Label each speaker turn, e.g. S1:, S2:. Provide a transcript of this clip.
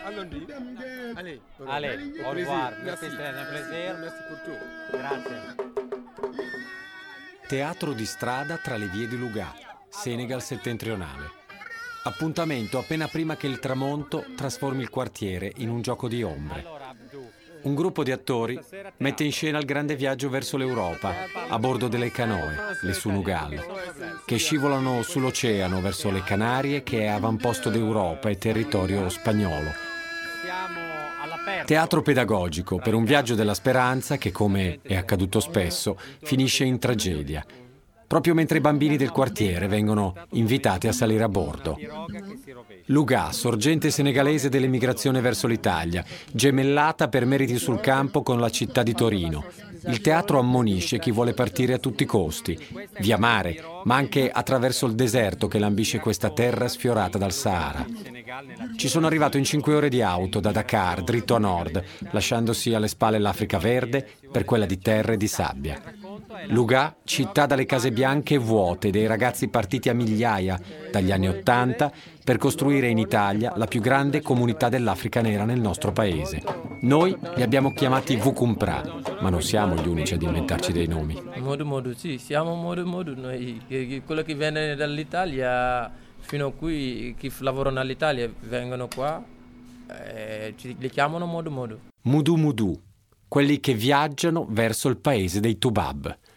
S1: Allez, au revoir. Merci, c'est un plaisir. Grazie.
S2: Teatro di strada tra le vie di Lugà, Senegal settentrionale. Appuntamento appena prima che il tramonto trasformi il quartiere in un gioco di ombre. Un gruppo di attori mette in scena il grande viaggio verso l'Europa a bordo delle canoe, le Sunugal, che scivolano sull'oceano verso le Canarie, che è avamposto d'Europa e territorio spagnolo. Teatro pedagogico per un viaggio della speranza che, come è accaduto spesso, finisce in tragedia, proprio mentre i bambini del quartiere vengono invitati a salire a bordo. Lugà, sorgente senegalese dell'emigrazione verso l'Italia, gemellata per meriti sul campo con la città di Torino. Il teatro ammonisce chi vuole partire a tutti i costi, via mare, ma anche attraverso il deserto che lambisce questa terra sfiorata dal Sahara. Ci sono arrivato in 5 ore di auto da Dakar, dritto a nord, lasciandosi alle spalle l'Africa verde per quella di terra e di sabbia. Lugà, città dalle case bianche vuote, dei ragazzi partiti a migliaia dagli anni '80 per costruire in Italia la più grande comunità dell'Africa nera nel nostro paese. Noi li abbiamo chiamati Vukumpra, ma non siamo gli unici ad inventarci dei nomi.
S3: Modu, sì, siamo Modu. Noi, quello che viene dall'Italia fino a qui, chi lavorano all'Italia vengono qua, li chiamano Modu.
S2: Mudu, quelli che viaggiano verso il paese dei Tubab.